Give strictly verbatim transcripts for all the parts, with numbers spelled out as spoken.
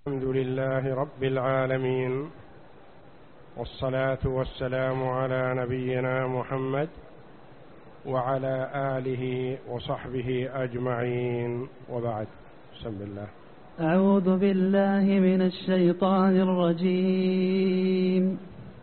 الحمد لله رب العالمين، والصلاة والسلام على نبينا محمد وعلى آله وصحبه أجمعين، وبعد. بسم الله. أعوذ بالله من الشيطان الرجيم.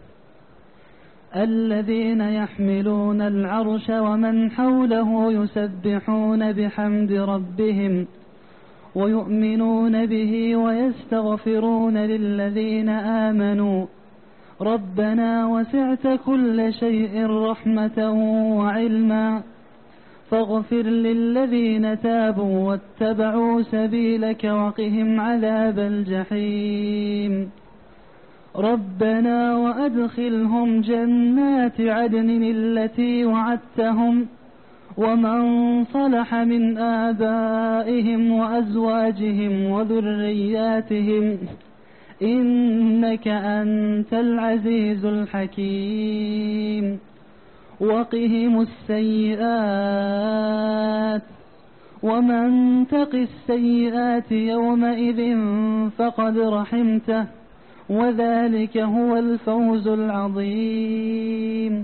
الذين يحملون العرش ومن حوله يسبحون بحمد ربهم ويؤمنون به ويستغفرون للذين آمنوا ربنا وسعت كل شيء رحمة وعلما فاغفر للذين تابوا واتبعوا سبيلك وقهم عذاب الجحيم ربنا وأدخلهم جنات عدن التي وعدتهم ومن صلح من آبائهم وأزواجهم وذرياتهم إنك أنت العزيز الحكيم وقهم السيئات ومن تق السيئات يومئذ فقد رحمته وذلك هو الفوز العظيم.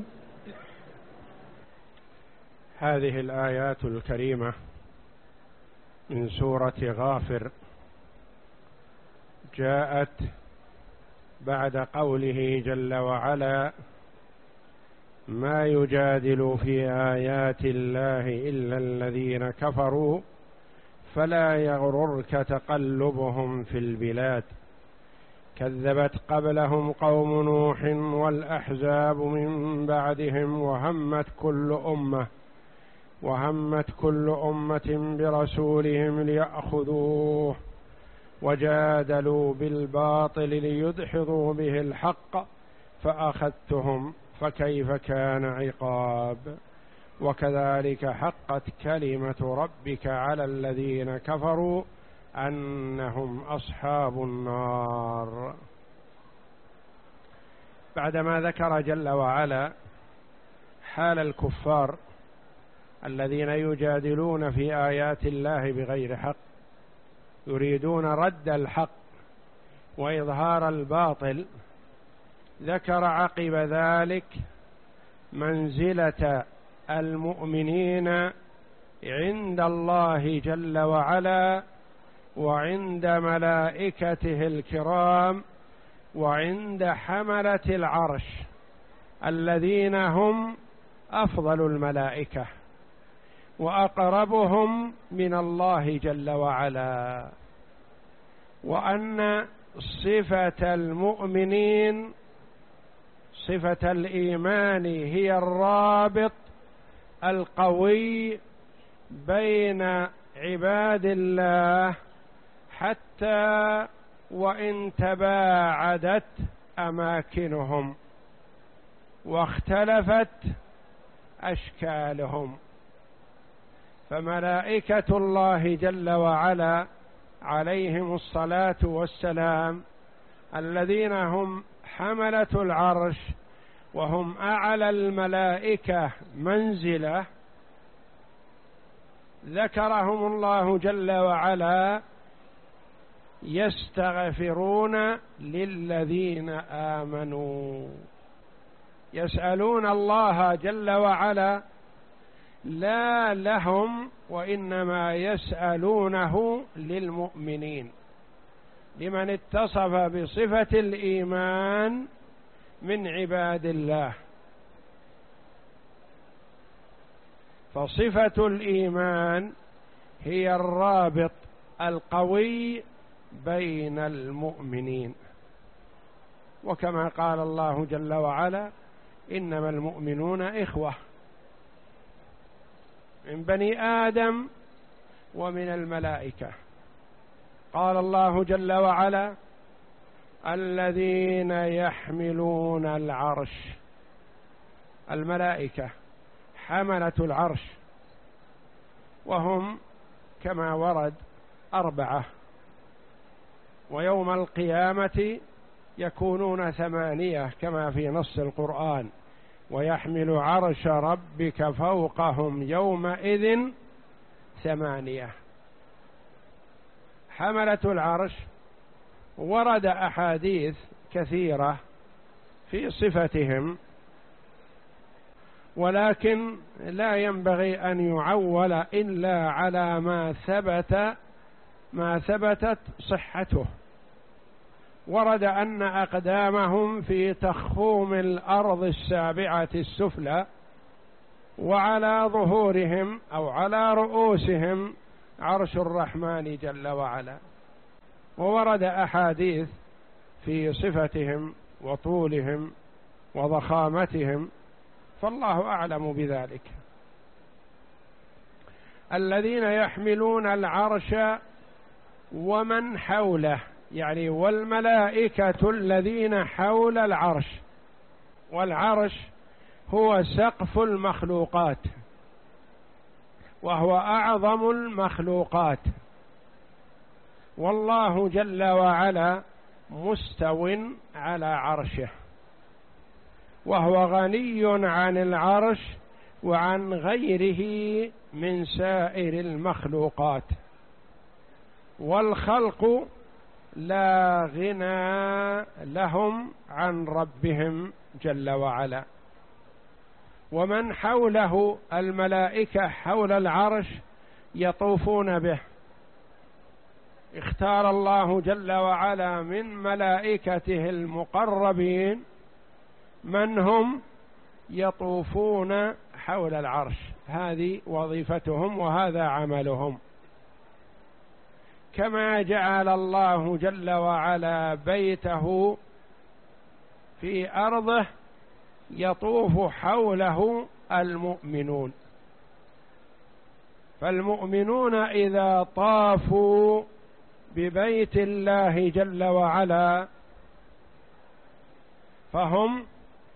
هذه الآيات الكريمة من سورة غافر جاءت بعد قوله جل وعلا: ما يجادل في آيات الله إلا الذين كفروا فلا يغررك تقلبهم في البلاد كذبت قبلهم قوم نوح والأحزاب من بعدهم وهمت كل أمة وهمت كل أمة برسولهم ليأخذوه وجادلوا بالباطل ليدحضوا به الحق فأخذتهم فكيف كان عقاب وكذلك حقت كلمة ربك على الذين كفروا أنهم أصحاب النار. بعدما ذكر جل وعلا حال الكفار الذين يجادلون في آيات الله بغير حق، يريدون رد الحق وإظهار الباطل، ذكر عقب ذلك منزلة المؤمنين عند الله جل وعلا وعند ملائكته الكرام وعند حملة العرش الذين هم أفضل الملائكة وأقربهم من الله جل وعلا، وأن صفة المؤمنين صفة الإيمان هي الرابط القوي بين عباد الله حتى وإن تباعدت أماكنهم واختلفت أشكالهم، فملائكة الله جل وعلا عليهم الصلاة والسلام الذين هم حملة العرش وهم أعلى الملائكة منزلة، ذكرهم الله جل وعلا يستغفرون للذين آمنوا، يسألون الله جل وعلا لا لهم وإنما يسألونه للمؤمنين، لمن اتصف بصفة الإيمان من عباد الله. فصفة الإيمان هي الرابط القوي بين المؤمنين، وكما قال الله جل وعلا: إنما المؤمنون إخوة من بني آدم ومن الملائكة. قال الله جل وعلا: الذين يحملون العرش، الملائكة حملة العرش، وهم كما ورد أربعة، ويوم القيامة يكونون ثمانية كما في نص القرآن: ويحمل عرش ربك فوقهم يومئذ ثمانية. حملة العرش ورد أحاديث كثيرة في صفتهم، ولكن لا ينبغي أن يعول إلا على ما ثبت ما ثبتت صحته. ورد أن أقدامهم في تخوم الأرض السابعة السفلى، وعلى ظهورهم أو على رؤوسهم عرش الرحمن جل وعلا. وورد أحاديث في صفتهم وطولهم وضخامتهم، فالله أعلم بذلك. الذين يحملون العرش ومن حوله، يعني والملائكة الذين حول العرش. والعرش هو سقف المخلوقات، وهو أعظم المخلوقات، والله جل وعلا مستو على عرشه، وهو غني عن العرش وعن غيره من سائر المخلوقات. والخلق لا غنى لهم عن ربهم جل وعلا. ومن حوله الملائكة حول العرش يطوفون به. اختار الله جل وعلا من ملائكته المقربين من هم يطوفون حول العرش، هذه وظيفتهم وهذا عملهم. كما جعل الله جل وعلا بيته في أرضه يطوف حوله المؤمنون، فالمؤمنون إذا طافوا ببيت الله جل وعلا فهم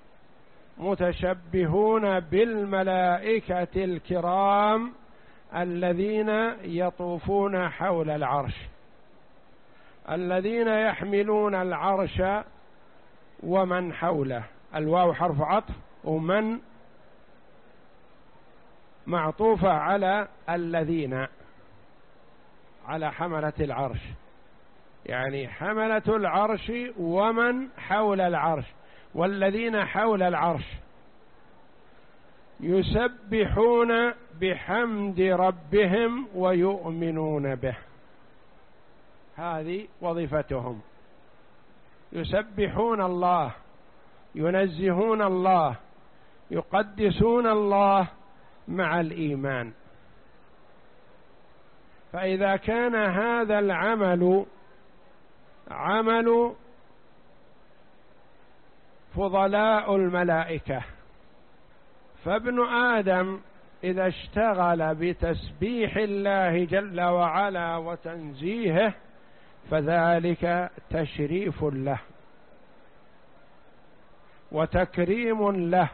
متشبهون بالملائكة الكرام الذين يطوفون حول العرش، الذين يحملون العرش ومن حوله. الواو حرف عطف، ومن معطوفة على الذين، على حملة العرش، يعني حملة العرش ومن حول العرش، والذين حول العرش يسبحون بحمد ربهم ويؤمنون به. هذه وظيفتهم، يسبحون الله، ينزهون الله، يقدسون الله مع الإيمان. فإذا كان هذا العمل عمل فضلاء الملائكة، فابن آدم إذا اشتغل بتسبيح الله جل وعلا وتنزيهه فذلك تشريف له وتكريم له،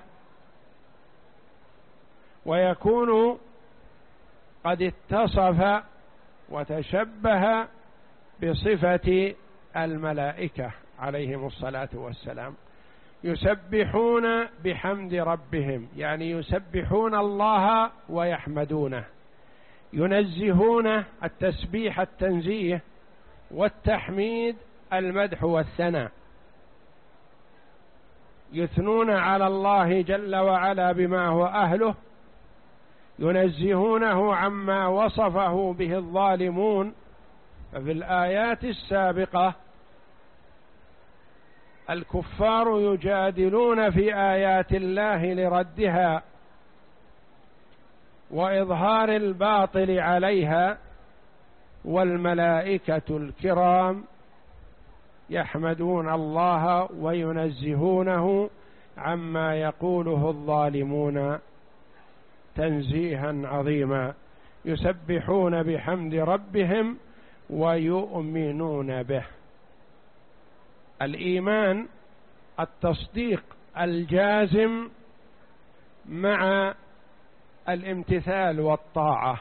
ويكون قد اتصف وتشبه بصفة الملائكة عليهم الصلاة والسلام. يسبحون بحمد ربهم، يعني يسبحون الله ويحمدونه، ينزهون التسبيح التنزيه، والتحميد المدح والثناء، يثنون على الله جل وعلا بما هو أهله، ينزهونه عما وصفه به الظالمون. ففي الآيات السابقة الكفار يجادلون في آيات الله لردها وإظهار الباطل عليها، والملائكة الكرام يحمدون الله وينزهونه عما يقوله الظالمون تنزيها عظيما. يسبحون بحمد ربهم ويؤمنون به. الإيمان التصديق الجازم مع الامتثال والطاعة.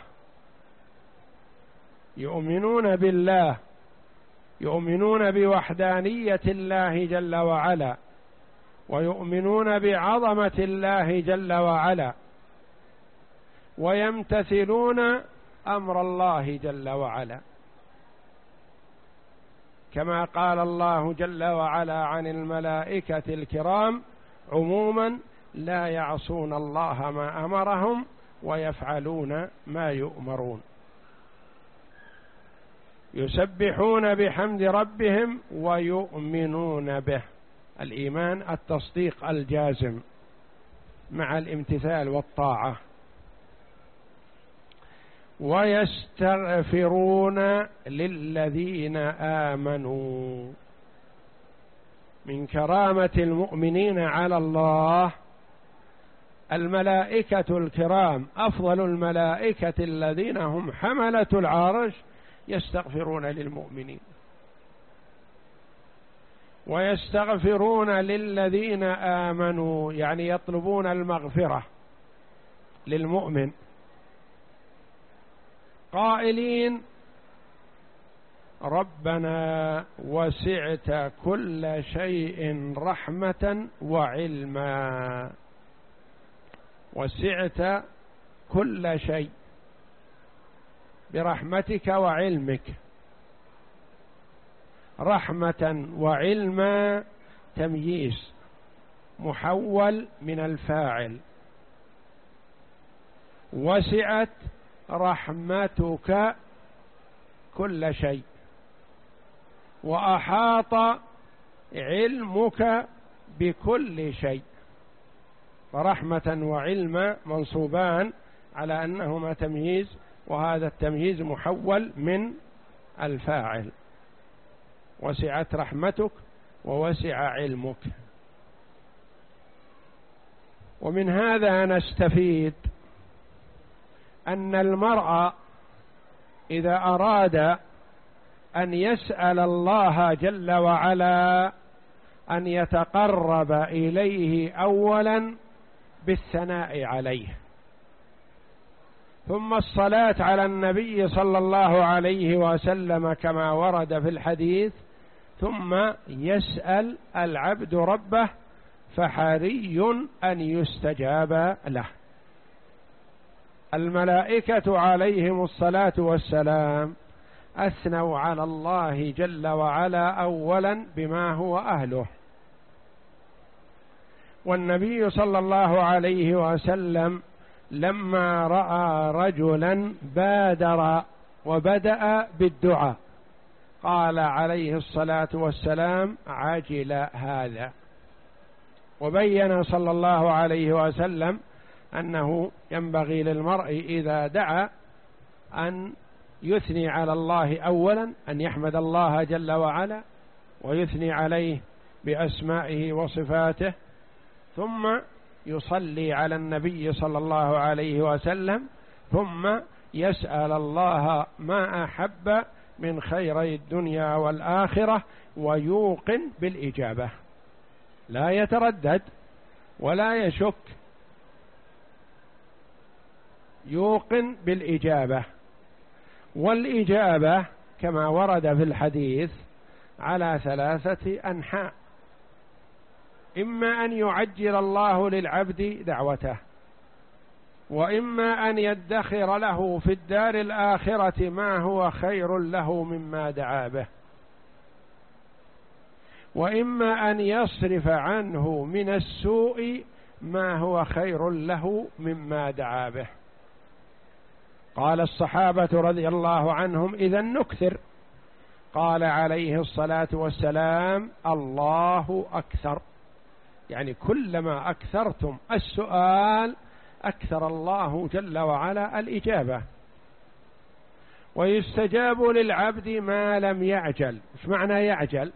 يؤمنون بالله، يؤمنون بوحدانية الله جل وعلا، ويؤمنون بعظمة الله جل وعلا، ويمتثلون أمر الله جل وعلا. كما قال الله جل وعلا عن الملائكة الكرام عموما: لا يعصون الله ما أمرهم ويفعلون ما يؤمرون، يسبحون بحمد ربهم ويؤمنون به. الإيمان التصديق الجازم مع الامتثال والطاعة. ويستغفرون للذين آمنوا. من كرامة المؤمنين على الله الملائكة الكرام، أفضل الملائكة الذين هم حملة العرش يستغفرون للمؤمنين، ويستغفرون للذين آمنوا، يعني يطلبون المغفرة للمؤمن، قائلين: ربنا وسعت كل شيء رحمة وعلما. وسعت كل شيء برحمتك وعلمك. رحمة وعلما تمييز محول من الفاعل. وسعت رحمتك كل شيء، وأحاط علمك بكل شيء. فرحمة وعلما منصوبان على أنهما تمييز، وهذا التمييز محول من الفاعل. وسعت رحمتك ووسع علمك. ومن هذا نستفيد أن المرء إذا أراد أن يسأل الله جل وعلا أن يتقرب إليه أولا بالثناء عليه، ثم الصلاة على النبي صلى الله عليه وسلم كما ورد في الحديث، ثم يسأل العبد ربه، فحري أن يستجاب له. الملائكة عليهم الصلاة والسلام أثنوا على الله جل وعلا أولا بما هو أهله، والنبي صلى الله عليه وسلم لما رأى رجلا بادر وبدأ بالدعاء قال عليه الصلاة والسلام: عجل هذا. وبين صلى الله عليه وسلم أنه ينبغي للمرء إذا دعا أن يثني على الله أولا، أن يحمد الله جل وعلا ويثني عليه بأسمائه وصفاته، ثم يصلي على النبي صلى الله عليه وسلم، ثم يسأل الله ما أحب من خيري الدنيا والآخرة، ويوقن بالإجابة، لا يتردد ولا يشك، يوقن بالإجابة. والإجابة كما ورد في الحديث على ثلاثة أنحاء: إما أن يعجل الله للعبد دعوته، وإما أن يدخر له في الدار الآخرة ما هو خير له مما دعا به، وإما أن يصرف عنه من السوء ما هو خير له مما دعا به. قال الصحابة رضي الله عنهم: إذا نكثر. قال عليه الصلاة والسلام: الله أكثر، يعني كلما أكثرتم السؤال أكثر الله جل وعلا الإجابة. ويستجاب للعبد ما لم يعجل. إيش معنى يعجل؟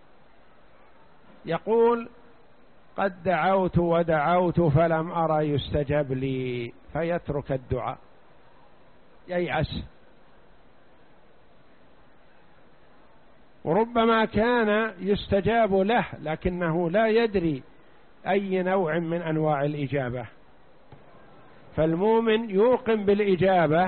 يقول: قد دعوت ودعوت فلم أرى يستجاب لي، فيترك الدعاء، ييأس. وربما كان يستجاب له لكنه لا يدري أي نوع من أنواع الإجابة. فالمؤمن يوقن بالإجابة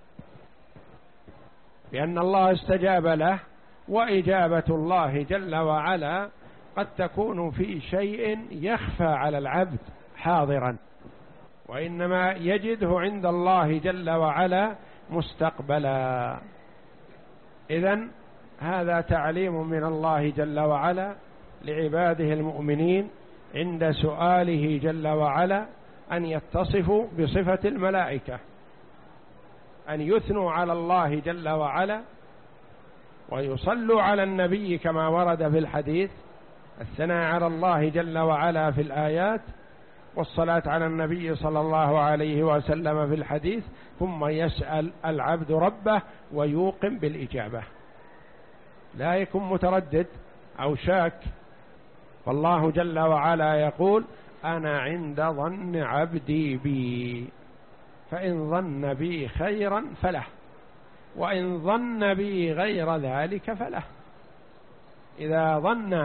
بأن الله استجاب له، وإجابة الله جل وعلا قد تكون في شيء يخفى على العبد حاضرا، وإنما يجده عند الله جل وعلا مستقبلا. إذن هذا تعليم من الله جل وعلا لعباده المؤمنين عند سؤاله جل وعلا أن يتصفوا بصفة الملائكة، أن يثنوا على الله جل وعلا ويصلوا على النبي كما ورد في الحديث، الثناء على الله جل وعلا في الآيات والصلاة على النبي صلى الله عليه وسلم في الحديث، ثم يسأل العبد ربه ويوقن بالإجابة، لا يكون متردد أو شاك. فالله جل وعلا يقول: أنا عند ظن عبدي بي، فإن ظن بي خيرا فله، وإن ظن بي غير ذلك فله. إذا ظن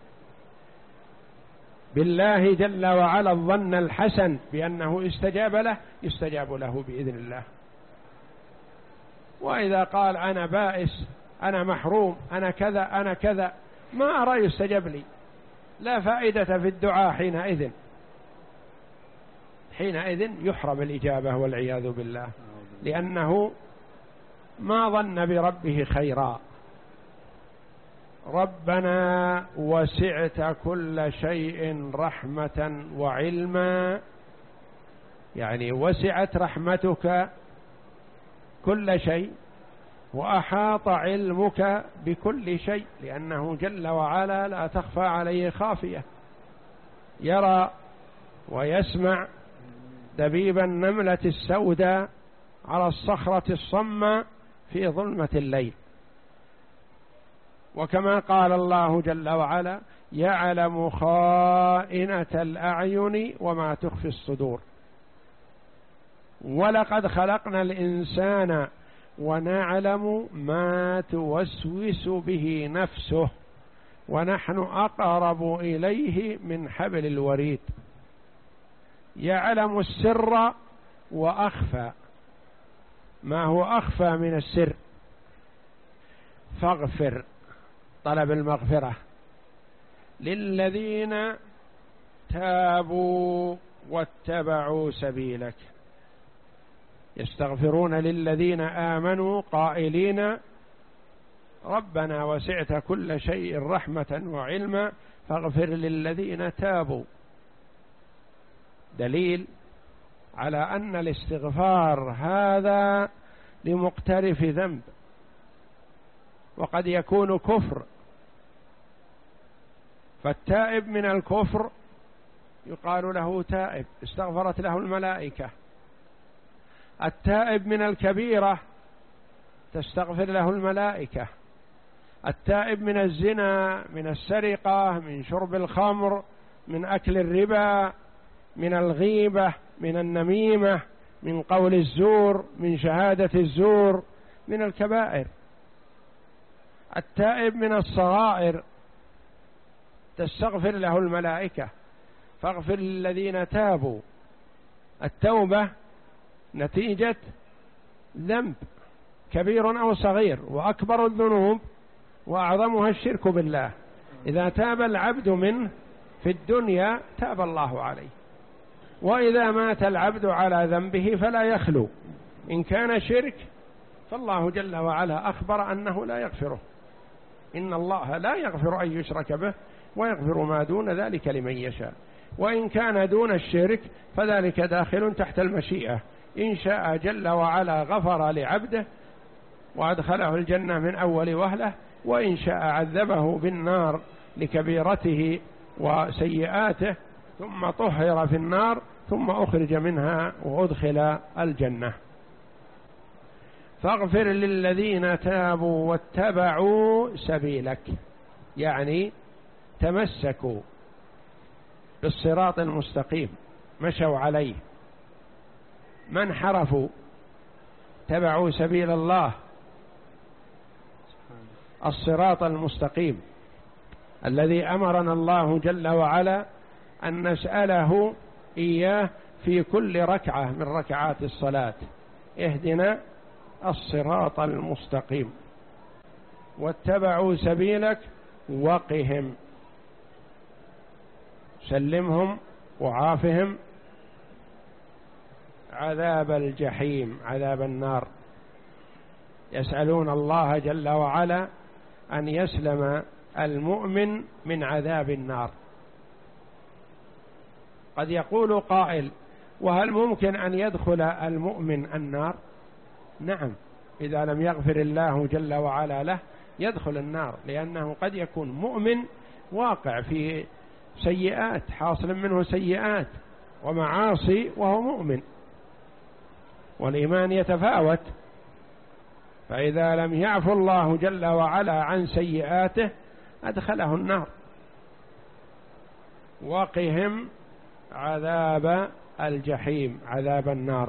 بالله جل وعلا الظن الحسن بأنه استجاب له، يستجاب له بإذن الله. وإذا قال أنا بائس، أنا محروم، أنا كذا أنا كذا، ما أرى يستجاب لي، لا فائدة في الدعاء حينئذ، حينئذ يحرم الإجابة والعياذ بالله، لأنه ما ظن بربه خيرا. ربنا وسعت كل شيء رحمة وعلما، يعني وسعت رحمتك كل شيء وأحاط علمك بكل شيء، لأنه جل وعلا لا تخفى عليه خافية، يرى ويسمع دبيب النملة السوداء على الصخرة الصماء في ظلمة الليل. وكما قال الله جل وعلا: يعلم خائنة الأعين وما تخفي الصدور، ولقد خلقنا الإنسان ونعلم ما توسوس به نفسه ونحن أقرب إليه من حبل الوريد. يعلم السر وأخفى، ما هو أخفى من السر، فاغفر، طلب المغفرة للذين تابوا واتبعوا سبيلك، يستغفرون للذين آمنوا قائلين: ربنا وسعت كل شيء رحمة وعلما فاغفر للذين تابوا. دليل على أن الاستغفار هذا لمقترف ذنب، وقد يكون كفر، فالتائب من الكفر يقال له تائب، استغفرت له الملائكة. التائب من الكبيرة تستغفر له الملائكة. التائب من الزنا، من السرقة، من شرب الخمر، من أكل الربا، من الغيبة، من النميمة، من قول الزور، من شهادة الزور، من الكبائر. التائب من الصغائر تستغفر له الملائكة، فاغفر للذين تابوا. التوبة نتيجة ذنب كبير أو صغير، وأكبر الذنوب وأعظمها الشرك بالله، إذا تاب العبد منه في الدنيا تاب الله عليه، وإذا مات العبد على ذنبه فلا يخلو. إن كان شرك فالله جل وعلا أخبر أنه لا يغفره، إن الله لا يغفر أن يشرك به ويغفر ما دون ذلك لمن يشاء. وإن كان دون الشرك فذلك داخل تحت المشيئة، إن شاء جل وعلا غفر لعبده وأدخله الجنة من أول وهلة، وإن شاء عذبه بالنار لكبيرته وسيئاته ثم طهر في النار ثم أخرج منها وأدخل الجنة. فاغفر للذين تابوا واتبعوا سبيلك، يعني تمسكوا بالصراط المستقيم، مشوا عليه، ما انحرفوا، تبعوا سبيل الله الصراط المستقيم الذي أمرنا الله جل وعلا أن نسأله إياه في كل ركعة من ركعات الصلاة: اهدنا الصراط المستقيم. واتبعوا سبيلك وقهم، سلمهم وعافهم عذاب الجحيم، عذاب النار. يسألون الله جل وعلا أن يسلم المؤمن من عذاب النار. قد يقول قائل: وهل ممكن أن يدخل المؤمن النار؟ نعم، إذا لم يغفر الله جل وعلا له يدخل النار، لأنه قد يكون مؤمن واقع في سيئات، حاصل منه سيئات ومعاصي وهو مؤمن، والإيمان يتفاوت، فإذا لم يعفو الله جل وعلا عن سيئاته أدخله النار. وقهم عذاب الجحيم، عذاب النار.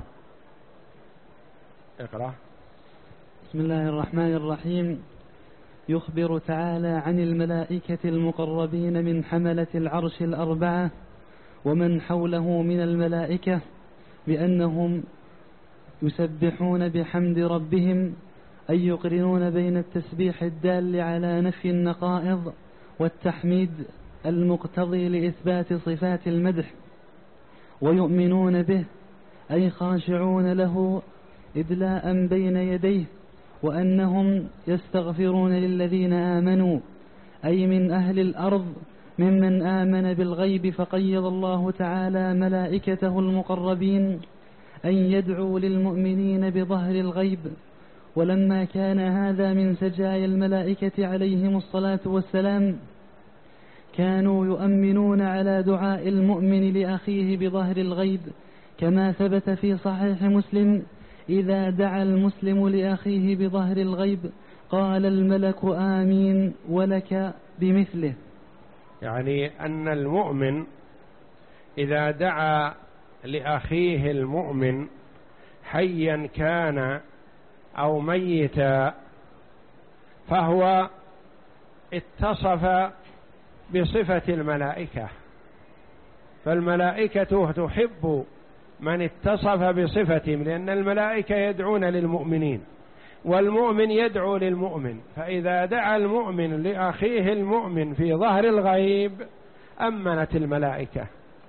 اقرأ. بسم الله الرحمن الرحيم. يخبر تعالى عن الملائكة المقربين من حملة العرش الأربعة ومن حوله من الملائكة بأنهم يسبحون بحمد ربهم، أي يقرنون بين التسبيح الدال على نفي النقائض والتحميد المقتضي لإثبات صفات المدح، ويؤمنون به أي خاشعون له إدلاء بين يديه، وأنهم يستغفرون للذين آمنوا أي من أهل الأرض ممن آمن بالغيب، فقيض الله تعالى ملائكته المقربين أن يدعوا للمؤمنين بظهر الغيب. ولما كان هذا من سجايا الملائكة عليهم الصلاة والسلام كانوا يؤمنون على دعاء المؤمن لأخيه بظهر الغيب، كما ثبت في صحيح مسلم: إذا دعا المسلم لأخيه بظهر الغيب قال الملك آمين ولك بمثله. يعني أن المؤمن إذا دعا لأخيه المؤمن حيا كان أو ميتا فهو اتصف بصفة الملائكة، فالملائكة تحب من اتصف بصفتهم، لأن الملائكة يدعون للمؤمنين والمؤمن يدعو للمؤمن، فإذا دعا المؤمن لأخيه المؤمن في ظهر الغيب أمنت الملائكة،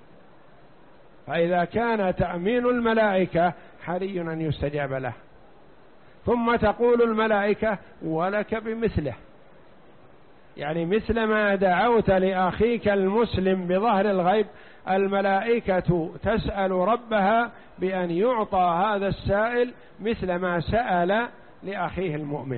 فإذا كان تأمين الملائكة حري أن يستجاب له. ثم تقول الملائكة ولك بمثله، يعني مثل ما دعوت لأخيك المسلم بظهر الغيب الملائكة تسأل ربها بأن يعطى هذا السائل مثل ما سأل لأخيه المؤمن.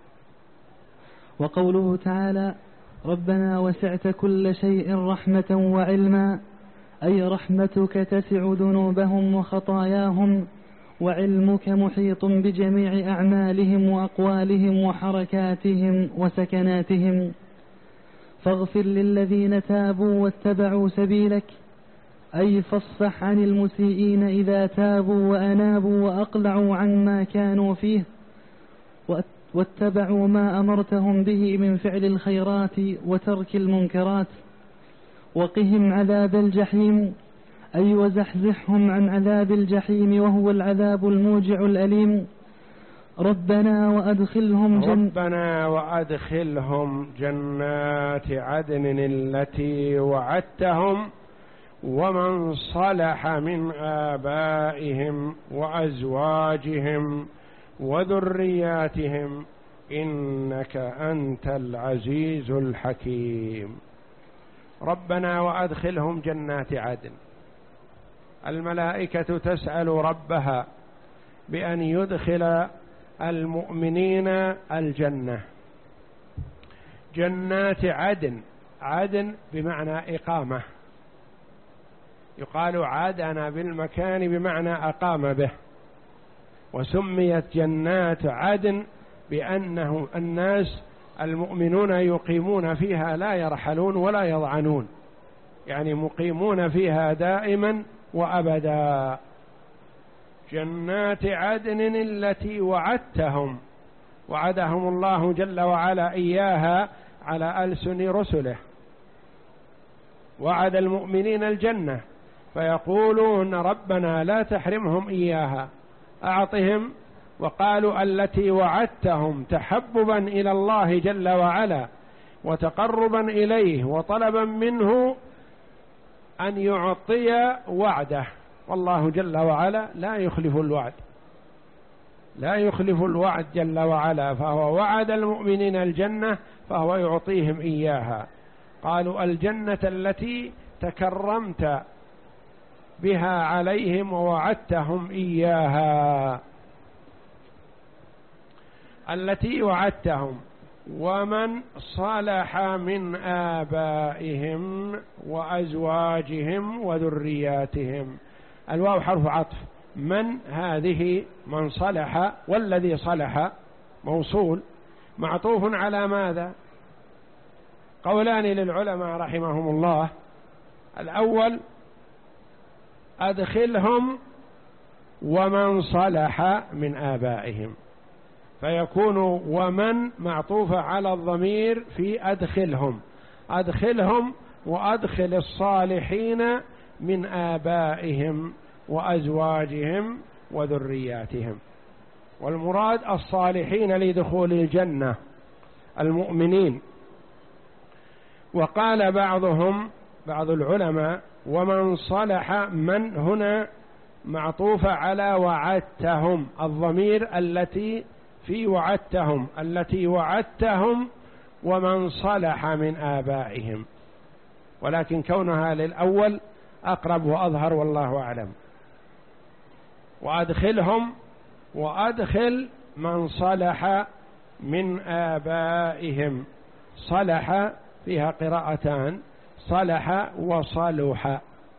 وقوله تعالى: ربنا وسعت كل شيء رحمة وعلما، أي رحمتك تسع ذنوبهم وخطاياهم، وعلمك محيط بجميع أعمالهم وأقوالهم وحركاتهم وسكناتهم، فاغفر للذين تابوا واتبعوا سبيلك، أي فاصفح عن المسيئين إذا تابوا وأنابوا وأقلعوا عن ما كانوا فيه واتبعوا ما أمرتهم به من فعل الخيرات وترك المنكرات، وقهم عذاب الجحيم، أي وزحزحهم عن عذاب الجحيم وهو العذاب الموجع الأليم. ربنا وأدخلهم جن ربنا وأدخلهم جنات عدن التي وعدتهم ومن صلح من آبائهم وأزواجهم وذرياتهم إنك أنت العزيز الحكيم. ربنا وأدخلهم جنات عدن، الملائكة تسأل ربها بأن يدخل المؤمنين الجنة، جنات عدن، عدن بمعنى إقامة، يقال عادنا بالمكان بمعنى أقام به، وسميت جنات عدن بأنه الناس المؤمنون يقيمون فيها لا يرحلون ولا يضعنون، يعني مقيمون فيها دائما وأبدا. جنات عدن التي وعدتهم، وعدهم الله جل وعلا إياها على ألسن رسله، وعد المؤمنين الجنة فيقولون ربنا لا تحرمهم إياها أعطهم، وقالوا التي وعدتهم تحببا إلى الله جل وعلا وتقربا إليه وطلبا منه أن يعطي وعده، والله جل وعلا لا يخلف الوعد. لا يخلف الوعد جل وعلا، فهو وعد المؤمنين الجنة فهو يعطيهم إياها. قالوا الجنة التي تكرمت بها عليهم ووعدتهم إياها، التي وعدتهم ومن صلح من آبائهم وأزواجهم وذرياتهم. الواو حرف عطف، من هذه من صلح، والذي صلح موصول معطوف على ماذا؟ قولان للعلماء رحمهم الله. الأول أدخلهم ومن صلح من آبائهم، فيكون ومن معطوفة على الضمير في أدخلهم، أدخلهم وأدخل الصالحين من آبائهم وأزواجهم وذرياتهم، والمراد الصالحين لدخول الجنة المؤمنين. وقال بعضهم بعض العلماء ومن صلح من هنا معطوفة على وعدتهم، الضمير التي في وعدتهم، التي وعدتهم ومن صلح من آبائهم، ولكن كونها للأول أقرب وأظهر والله أعلم. وأدخلهم وأدخل من صلح من آبائهم، صلح فيها قراءتان، صلح وصلح،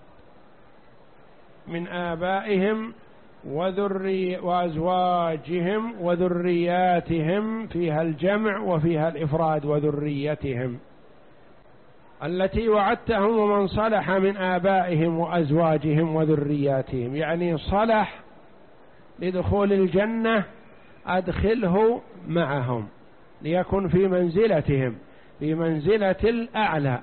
من آبائهم وذري وأزواجهم وذرياتهم، فيها الجمع وفيها الإفراد وذريتهم، التي وعدتهم ومن صلح من آبائهم وأزواجهم وذرياتهم، يعني صلح لدخول الجنة أدخله معهم ليكن في منزلتهم، في منزلة الأعلى.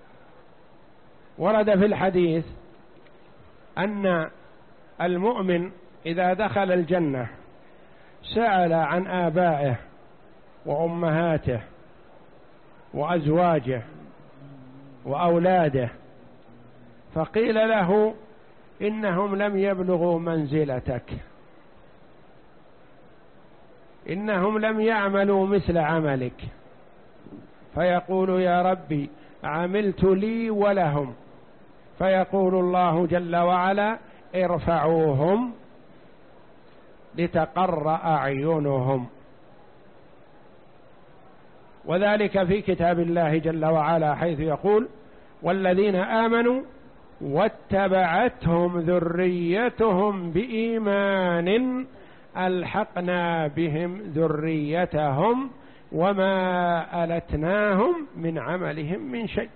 ورد في الحديث أن المؤمن إذا دخل الجنة سأل عن آبائه وأمهاته وأزواجه وأولاده، فقيل له إنهم لم يبلغوا منزلتك، إنهم لم يعملوا مثل عملك، فيقول يا ربي عملت لي ولهم، فيقول الله جل وعلا ارفعوهم لتقر أعينهم. وذلك في كتاب الله جل وعلا حيث يقول والذين آمنوا واتبعتهم ذريتهم بإيمان ألحقنا بهم ذريتهم وما ألتناهم من عملهم من شيء.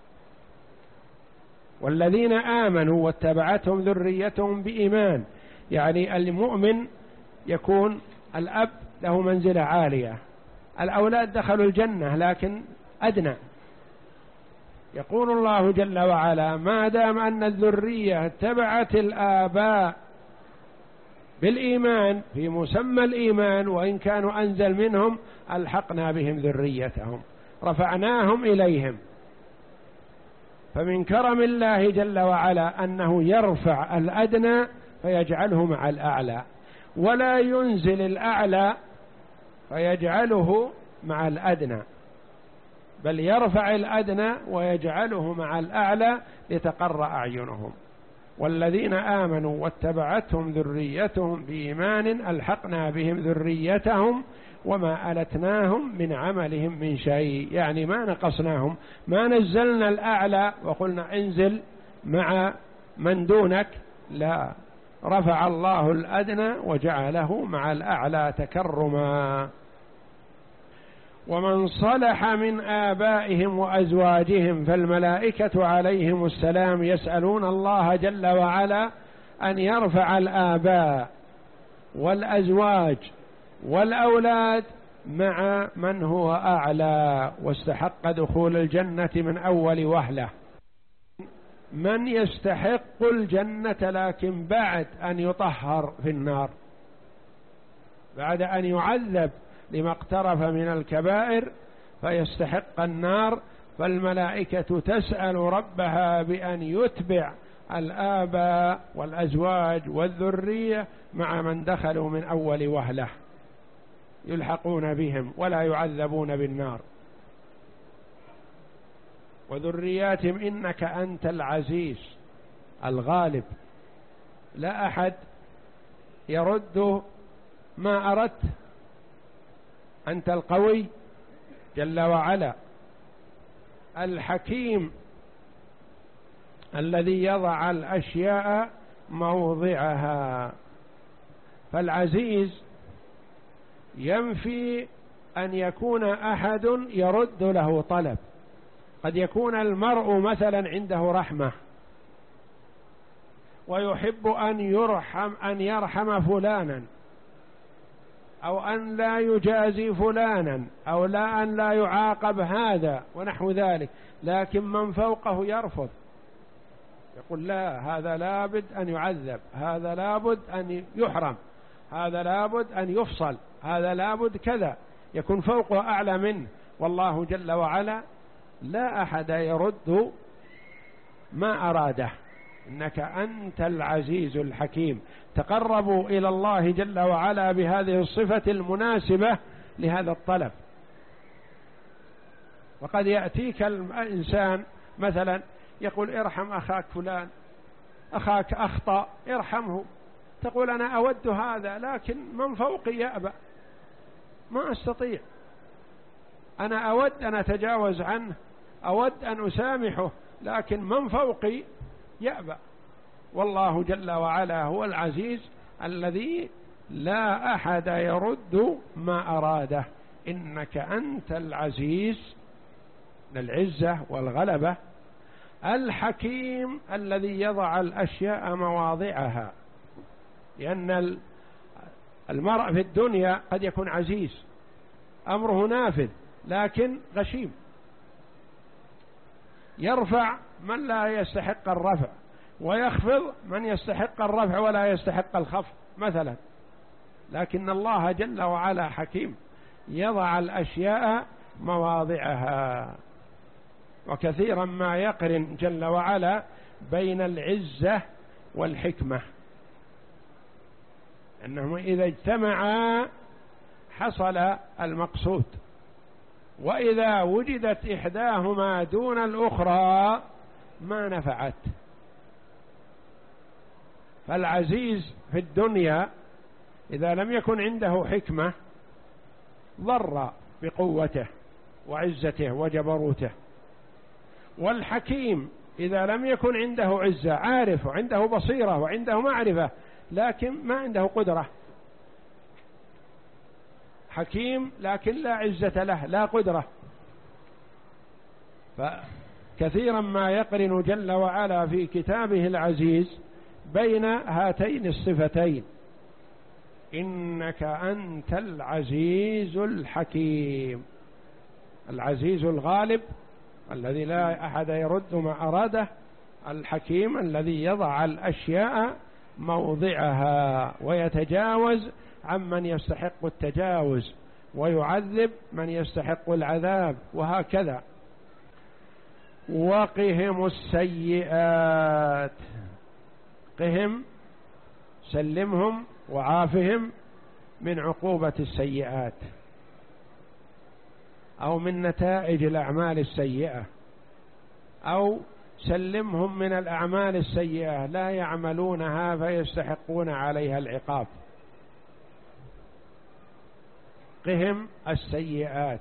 والذين آمنوا واتبعتهم ذريتهم بإيمان، يعني المؤمن يكون الأب له منزلة عالية، الأولاد دخلوا الجنة لكن أدنى. يقول الله جل وعلا ما دام أن الذرية اتبعت الآباء بالإيمان في مسمى الإيمان وإن كانوا أنزل منهم ألحقنا بهم ذريتهم، رفعناهم إليهم. فمن كرم الله جل وعلا أنه يرفع الأدنى فيجعله مع الأعلى، ولا ينزل الأعلى فيجعله مع الأدنى، بل يرفع الأدنى ويجعله مع الأعلى لتقر أعينهم. والذين آمنوا واتبعتهم ذريتهم بإيمان ألحقنا بهم ذريتهم وما ألتناهم من عملهم من شيء، يعني ما نقصناهم، ما نزلنا الأعلى وقلنا انزل مع من دونك، لا، رفع الله الأدنى وجعله مع الأعلى تكرما. ومن صلح من آبائهم وأزواجهم، فالملائكة عليهم السلام يسألون الله جل وعلا أن يرفع الآباء والأزواج والأولاد مع من هو أعلى واستحق دخول الجنة من أول وهلة. من يستحق الجنة لكن بعد أن يطهر في النار، بعد أن يعذب لما اقترف من الكبائر فيستحق النار، فالملائكة تسأل ربها بأن يتبع الآباء والأزواج والذرية مع من دخلوا من أول وهلة، يلحقون بهم ولا يعذبون بالنار. وذرياتهم إنك أنت العزيز الغالب، لا أحد يرد ما أردت، أنت القوي جل وعلا، الحكيم الذي يضع الأشياء موضعها. فالعزيز ينفي أن يكون أحد يرد له طلب. قد يكون المرء مثلا عنده رحمة ويحب أن يرحم أن يرحم فلانا، أو أن لا يجازي فلانا، أو لا أن لا يعاقب هذا ونحو ذلك، لكن من فوقه يرفض، يقول لا، هذا لابد أن يعذب، هذا لابد أن يحرم، هذا لابد أن يفصل، هذا لابد كذا، يكون فوقه أعلى منه. والله جل وعلا لا أحد يرد ما أراده، إنك أنت العزيز الحكيم. تقربوا إلى الله جل وعلا بهذه الصفة المناسبة لهذا الطلب. وقد يأتيك الإنسان مثلا يقول ارحم أخاك فلان، أخاك أخطأ ارحمه، تقول أنا أود هذا لكن من فوقي يأبى، ما أستطيع، أنا أود أن أتجاوز عنه، أود أن أسامحه، لكن من فوقي يأبى. والله جل وعلا هو العزيز الذي لا أحد يرد ما أراده، إنك أنت العزيز، العزة والغلبة، الحكيم الذي يضع الأشياء مواضعها. لأن المرء في الدنيا قد يكون عزيز أمره نافذ لكن غشيم، يرفع من لا يستحق الرفع ويخفض من يستحق الرفع ولا يستحق الخفض مثلا. لكن الله جل وعلا حكيم يضع الأشياء مواضعها. وكثيرا ما يقرن جل وعلا بين العزة والحكمة، أنهم إذا اجتمعا حصل المقصود، وإذا وجدت إحداهما دون الأخرى ما نفعت. فالعزيز في الدنيا إذا لم يكن عنده حكمة ضر بقوته وعزته وجبروته، والحكيم إذا لم يكن عنده عزة، عارف وعنده بصيرة وعنده معرفة لكن ما عنده قدرة، حكيم لكن لا عزة له لا قدرة. فكثيرا ما يقرن جل وعلا في كتابه العزيز بين هاتين الصفتين، إنك أنت العزيز الحكيم، العزيز الغالب الذي لا أحد يرد ما أراده، الحكيم الذي يضع الأشياء موضعها ويتجاوز عمن يستحق التجاوز ويعذب من يستحق العذاب، وهكذا. وقهم السيئات، قهم سلمهم وعافهم من عقوبة السيئات أو من نتائج الأعمال السيئة، أو سلمهم من الأعمال السيئة لا يعملونها فيستحقون عليها العقاب. قهم السيئات،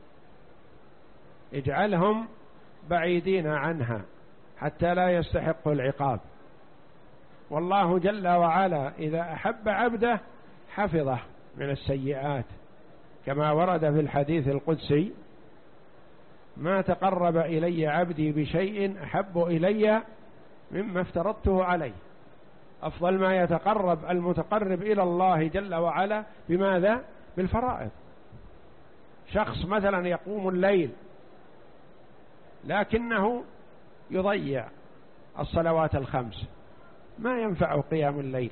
اجعلهم بعيدين عنها حتى لا يستحقوا العقاب. والله جل وعلا إذا أحب عبده حفظه من السيئات، كما ورد في الحديث القدسي: ما تقرب إلي عبدي بشيء أحب إلي مما افترضته عليه. أفضل ما يتقرب المتقرب إلى الله جل وعلا بماذا؟ بالفرائض. شخص مثلا يقوم الليل لكنه يضيع الصلوات الخمس، ما ينفع قيام الليل.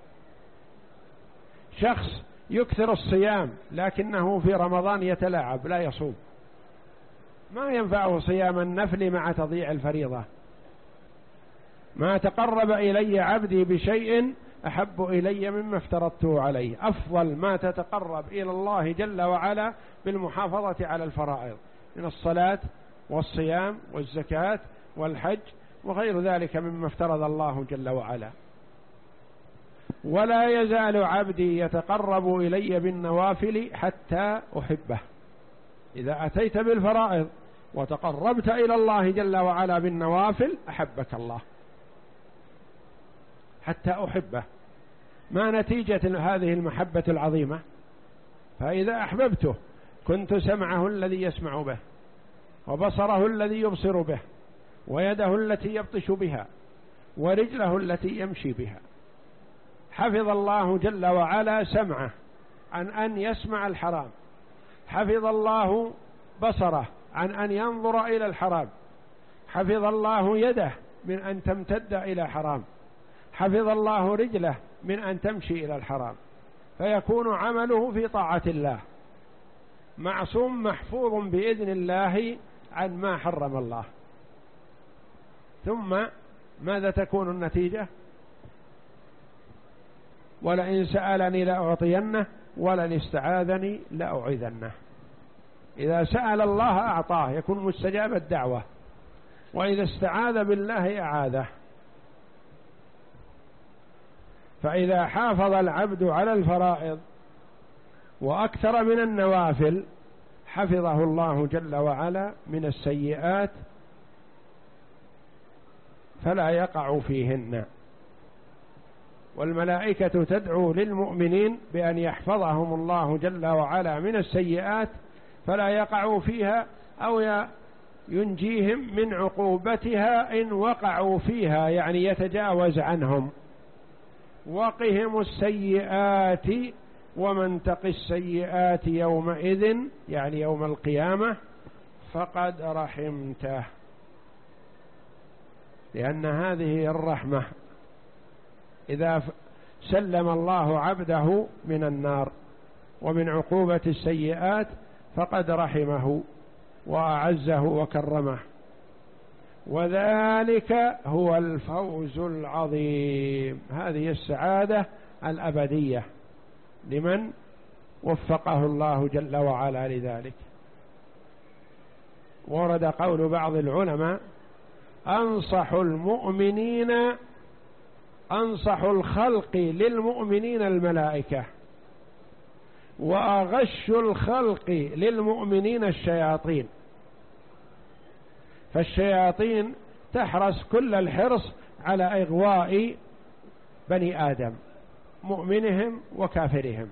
شخص يكثر الصيام لكنه في رمضان يتلاعب لا يصوم، ما ينفعه صيام النفل مع تضييع الفريضة. ما تقرب إلي عبدي بشيء أحب إلي مما افترضته عليه. أفضل ما تتقرب إلى الله جل وعلا بالمحافظة على الفرائض من الصلاة والصيام والزكاة والحج وغير ذلك مما افترض الله جل وعلا. ولا يزال عبدي يتقرب إلي بالنوافل حتى أحبه. إذا أتيت بالفرائض وتقربت إلى الله جل وعلا بالنوافل أحبك الله حتى أحبه. ما نتيجة هذه المحبة العظيمة؟ فإذا أحببته كنت سمعه الذي يسمع به، وبصره الذي يبصر به، ويده التي يبطش بها، ورجله التي يمشي بها. حفظ الله جل وعلا سمعه عن أن يسمع الحرام، حفظ الله بصره عن أن ينظر إلى الحرام، حفظ الله يده من أن تمتد إلى حرام، حفظ الله رجله من أن تمشي إلى الحرام، فيكون عمله في طاعة الله معصوم محفوظ بإذن الله عن ما حرم الله. ثم ماذا تكون النتيجة؟ ولئن سألني لأعطينه ولئن استعاذني لأعيذنه. إذا سأل الله أعطاه يكون مستجاب الدعوة، وإذا استعاذ بالله أعاذه. فإذا حافظ العبد على الفرائض وأكثر من النوافل حفظه الله جل وعلا من السيئات فلا يقع فيهن. والملائكة تدعو للمؤمنين بأن يحفظهم الله جل وعلا من السيئات فلا يقعوا فيها أو ينجيهم من عقوبتها إن وقعوا فيها، يعني يتجاوز عنهم. وقهم السيئات ومن تق السيئات يومئذ، يعني يوم القيامة، فقد رحمته. لأن هذه الرحمة إذا سلم الله عبده من النار ومن عقوبة السيئات فقد رحمه وأعزه وكرمه، وذلك هو الفوز العظيم. هذه السعادة الأبدية لمن وفقه الله جل وعلا لذلك. ورد قول بعض العلماء: أنصح المؤمنين أنصح الخلق للمؤمنين الملائكة، وأغش الخلق للمؤمنين الشياطين. فالشياطين تحرص كل الحرص على إغواء بني آدم مؤمنهم وكافرهم،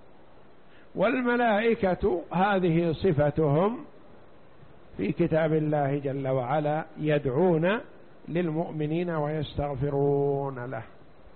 والملائكة هذه صفتهم في كتاب الله جل وعلا، يدعون للمؤمنين ويستغفرون له.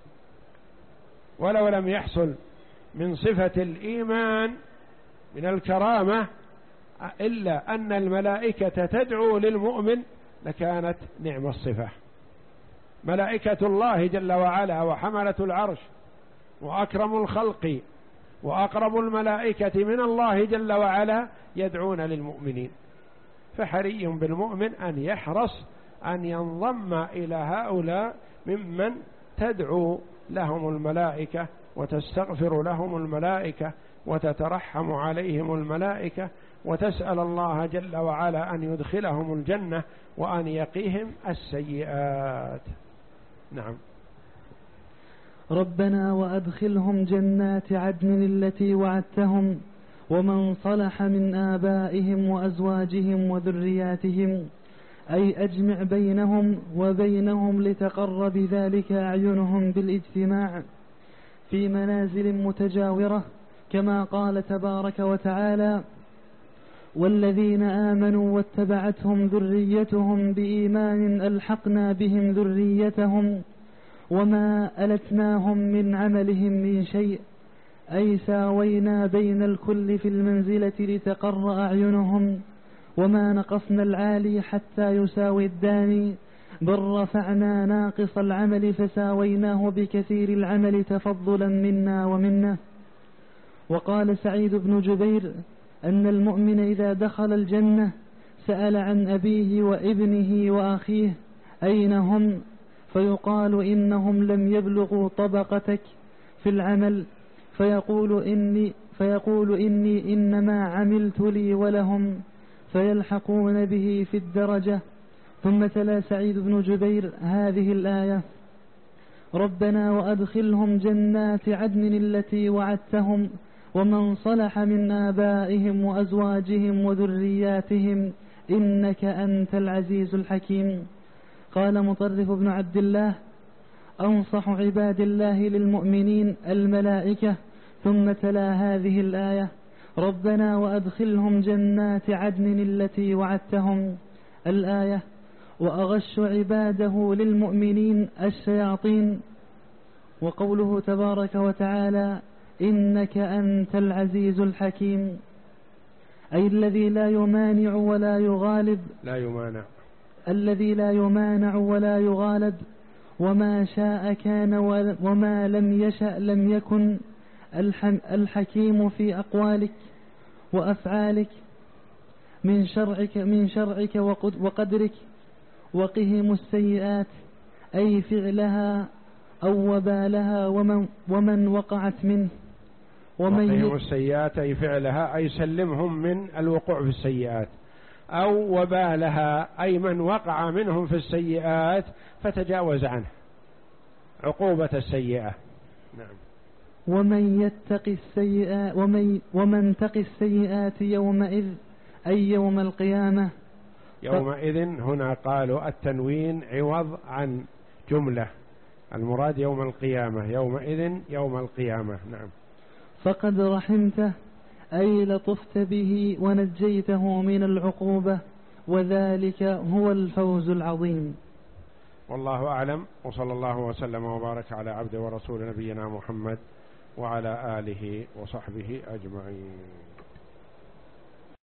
ولو لم يحصل من صفة الإيمان من الكرامة إلا أن الملائكة تدعو للمؤمن لكانت نعم الصفة. ملائكة الله جل وعلا وحملة العرش وأكرم الخلق وأقرب الملائكة من الله جل وعلا يدعون للمؤمنين، فحري بالمؤمن أن يحرص أن ينضم إلى هؤلاء ممن تدعو لهم الملائكة وتستغفر لهم الملائكة وتترحم عليهم الملائكة وتسأل الله جل وعلا أن يدخلهم الجنة وأن يقيهم السيئات. نعم. ربنا وأدخلهم جنات عدن التي وعدتهم ومن صلح من آبائهم وأزواجهم وذرياتهم، أي أجمع بينهم وبينهم لتقر بذلك أعينهم بالاجتماع في منازل متجاورة، كما قال تبارك وتعالى: والذين آمنوا واتبعتهم ذريتهم بإيمان ألحقنا بهم ذريتهم وما ألتناهم من عملهم من شيء، أي ساوينا بين الكل في المنزلة لتقر أعينهم وما نقصنا العالي حتى يساوي الداني، بل رفعنا ناقص العمل فساويناه بكثير العمل تفضلا منا ومنه. وقال سعيد بن جبير أن المؤمن إذا دخل الجنة سأل عن أبيه وابنه وأخيه أين هم، فيقال إنهم لم يبلغوا طبقتك في العمل، فيقول إني, فيقول إني إنما عملت لي ولهم، فيلحقون به في الدرجة. ثم تلا سعيد بن جبير هذه الآية: ربنا وأدخلهم جنات عدن التي وعدتهم ومن صلح من آبائهم وأزواجهم وذرياتهم إنك أنت العزيز الحكيم. قال مطرف بن عبد الله: أنصح عباد الله للمؤمنين الملائكة. ثم تلا هذه الآية: ربنا وأدخلهم جنات عدن التي وعدتهم الآية. وأغش عباده للمؤمنين الشياطين. وقوله تبارك وتعالى: إنك أنت العزيز الحكيم، أي الذي لا يمانع ولا يغالب، لا يمانع الذي لا يمانع ولا يغالب، وما شاء كان وما لم يشأ لم يكن، الحكيم في أقوالك وأفعالك من شرعك من شرعك وقدرك. وقهم السيئات، أي فعلها أو وبالها ومن, ومن وقعت منه. وقهم السيئات أي فعلها، أي سلمهم من الوقوع في السيئات، أو وبالها أي من وقع منهم في السيئات فتجاوز عنه عقوبة السيئة. نعم. ومن يتق السيئات ومن, ومن تق السيئات يومئذ أي يوم القيامة. يومئذ هنا قالوا التنوين عوض عن جملة، المراد يوم القيامة، يومئذ يوم القيامة. نعم. فقد رحمته أي لطفت به ونجيته من العقوبة، وذلك هو الفوز العظيم. والله أعلم، وصلى الله وسلم وبارك على عبد ورسول نبينا محمد وعلى آله وصحبه أجمعين.